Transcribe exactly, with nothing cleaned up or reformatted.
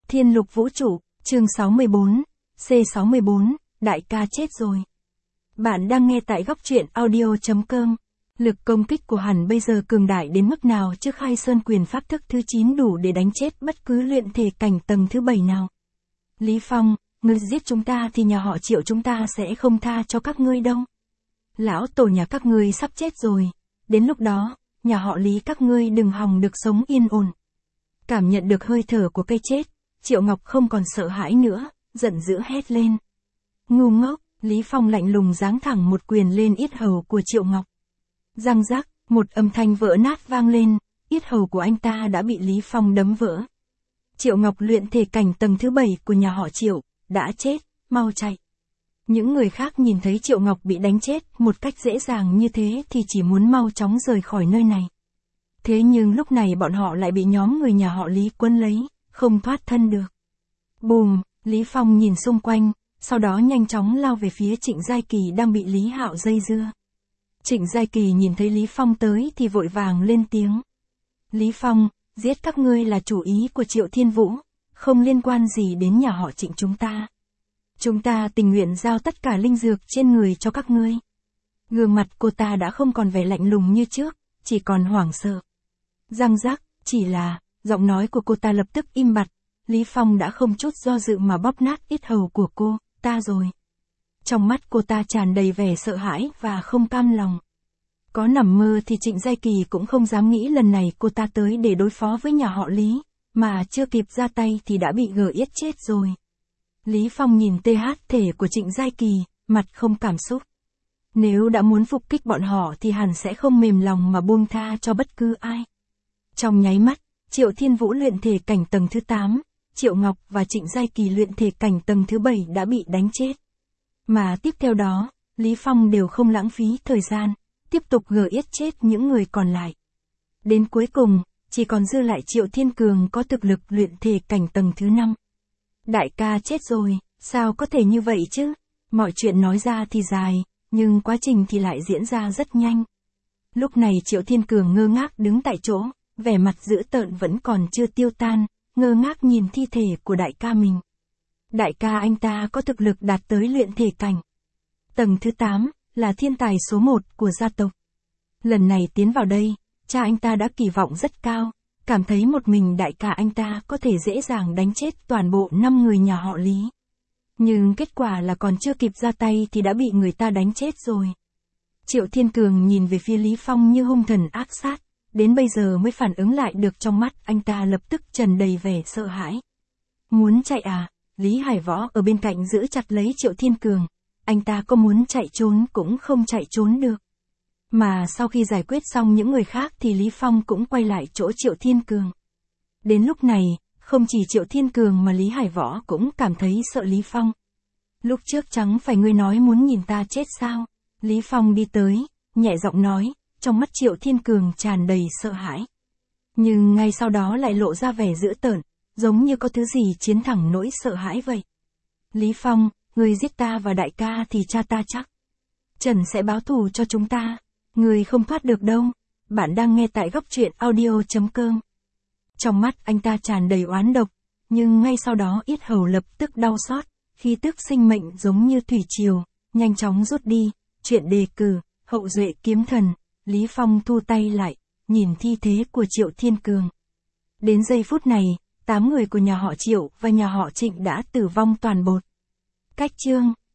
Thiên Lục Vũ Trụ, chương sáu mươi bốn, C sáu mươi bốn, đại ca chết rồi. Bạn đang nghe tại góc truyện audio chấm com. Lực công kích của hắn bây giờ cường đại đến mức nào trước Khai Sơn Quyền pháp thức thứ chín đủ để đánh chết bất cứ luyện thể cảnh tầng thứ bảy nào. Lý Phong, ngươi giết chúng ta thì nhà họ Triệu chúng ta sẽ không tha cho các ngươi đâu. Lão tổ nhà các ngươi sắp chết rồi, đến lúc đó, nhà họ Lý các ngươi đừng hòng được sống yên ổn. Cảm nhận được hơi thở của cây chết, Triệu Ngọc không còn sợ hãi nữa, giận dữ hét lên. Ngu ngốc, Lý Phong lạnh lùng giáng thẳng một quyền lên yết hầu của Triệu Ngọc. Răng rắc, một âm thanh vỡ nát vang lên, yết hầu của anh ta đã bị Lý Phong đấm vỡ. Triệu Ngọc luyện thể cảnh tầng thứ bảy của nhà họ Triệu, đã chết, mau chạy. Những người khác nhìn thấy Triệu Ngọc bị đánh chết một cách dễ dàng như thế thì chỉ muốn mau chóng rời khỏi nơi này. Thế nhưng lúc này bọn họ lại bị nhóm người nhà họ Lý quấn lấy, không thoát thân được. Bùm, Lý Phong nhìn xung quanh, sau đó nhanh chóng lao về phía Trịnh Giai Kỳ đang bị Lý Hạo dây dưa. Trịnh Giai Kỳ nhìn thấy Lý Phong tới thì vội vàng lên tiếng. Lý Phong, giết các ngươi là chủ ý của Triệu Thiên Vũ, không liên quan gì đến nhà họ Trịnh chúng ta. Chúng ta tình nguyện giao tất cả linh dược trên người cho các ngươi. Gương mặt cô ta đã không còn vẻ lạnh lùng như trước, chỉ còn hoảng sợ. Răng rắc, chỉ là, giọng nói của cô ta lập tức im bặt, Lý Phong đã không chút do dự mà bóp nát yết hầu của cô, ta rồi. Trong mắt cô ta tràn đầy vẻ sợ hãi và không cam lòng. Có nằm mơ thì Trịnh Giai Kỳ cũng không dám nghĩ lần này cô ta tới để đối phó với nhà họ Lý, mà chưa kịp ra tay thì đã bị gờ yết chết rồi. Lý Phong nhìn tê hát thể của Trịnh Giai Kỳ, mặt không cảm xúc. Nếu đã muốn phục kích bọn họ thì hẳn sẽ không mềm lòng mà buông tha cho bất cứ ai. Trong nháy mắt, Triệu Thiên Vũ luyện thể cảnh tầng thứ tám, Triệu Ngọc và Trịnh Giai Kỳ luyện thể cảnh tầng thứ bảy đã bị đánh chết. Mà tiếp theo đó, Lý Phong đều không lãng phí thời gian, tiếp tục gờ yết chết những người còn lại. Đến cuối cùng, chỉ còn dư lại Triệu Thiên Cường có thực lực luyện thể cảnh tầng thứ năm. Đại ca chết rồi, sao có thể như vậy chứ? Mọi chuyện nói ra thì dài, nhưng quá trình thì lại diễn ra rất nhanh. Lúc này Triệu Thiên Cường ngơ ngác đứng tại chỗ, vẻ mặt dữ tợn vẫn còn chưa tiêu tan, ngơ ngác nhìn thi thể của đại ca mình. Đại ca anh ta có thực lực đạt tới luyện thể cảnh. Tầng thứ tám, là thiên tài số một của gia tộc. Lần này tiến vào đây, cha anh ta đã kỳ vọng rất cao, cảm thấy một mình đại ca anh ta có thể dễ dàng đánh chết toàn bộ năm người nhà họ Lý. Nhưng kết quả là còn chưa kịp ra tay thì đã bị người ta đánh chết rồi. Triệu Thiên Cường nhìn về phía Lý Phong như hung thần ác sát, đến bây giờ mới phản ứng lại được trong mắt anh ta lập tức tràn đầy vẻ sợ hãi. Muốn chạy à? Lý Hải Võ ở bên cạnh giữ chặt lấy Triệu Thiên Cường, anh ta có muốn chạy trốn cũng không chạy trốn được. Mà sau khi giải quyết xong những người khác thì Lý Phong cũng quay lại chỗ Triệu Thiên Cường. Đến lúc này, không chỉ Triệu Thiên Cường mà Lý Hải Võ cũng cảm thấy sợ Lý Phong. Lúc trước chẳng phải ngươi nói muốn nhìn ta chết sao? Lý Phong đi tới, nhẹ giọng nói, trong mắt Triệu Thiên Cường tràn đầy sợ hãi. Nhưng ngay sau đó lại lộ ra vẻ dữ tợn, giống như có thứ gì chiến thẳng nỗi sợ hãi vậy. Lý Phong, ngươi giết ta và đại ca thì cha ta chắc Trần sẽ báo thù cho chúng ta. Ngươi không thoát được đâu. Bạn đang nghe tại góc truyện audio chấm com. Trong mắt anh ta tràn đầy oán độc, nhưng ngay sau đó yết hầu lập tức đau xót, khí tức sinh mệnh giống như thủy triều, nhanh chóng rút đi. Chuyện đề cử, hậu duệ kiếm thần. Lý Phong thu tay lại, nhìn thi thế của Triệu Thiên Cường. Đến giây phút này, tám người của nhà họ Triệu và nhà họ Trịnh đã tử vong toàn bộ. Cách chương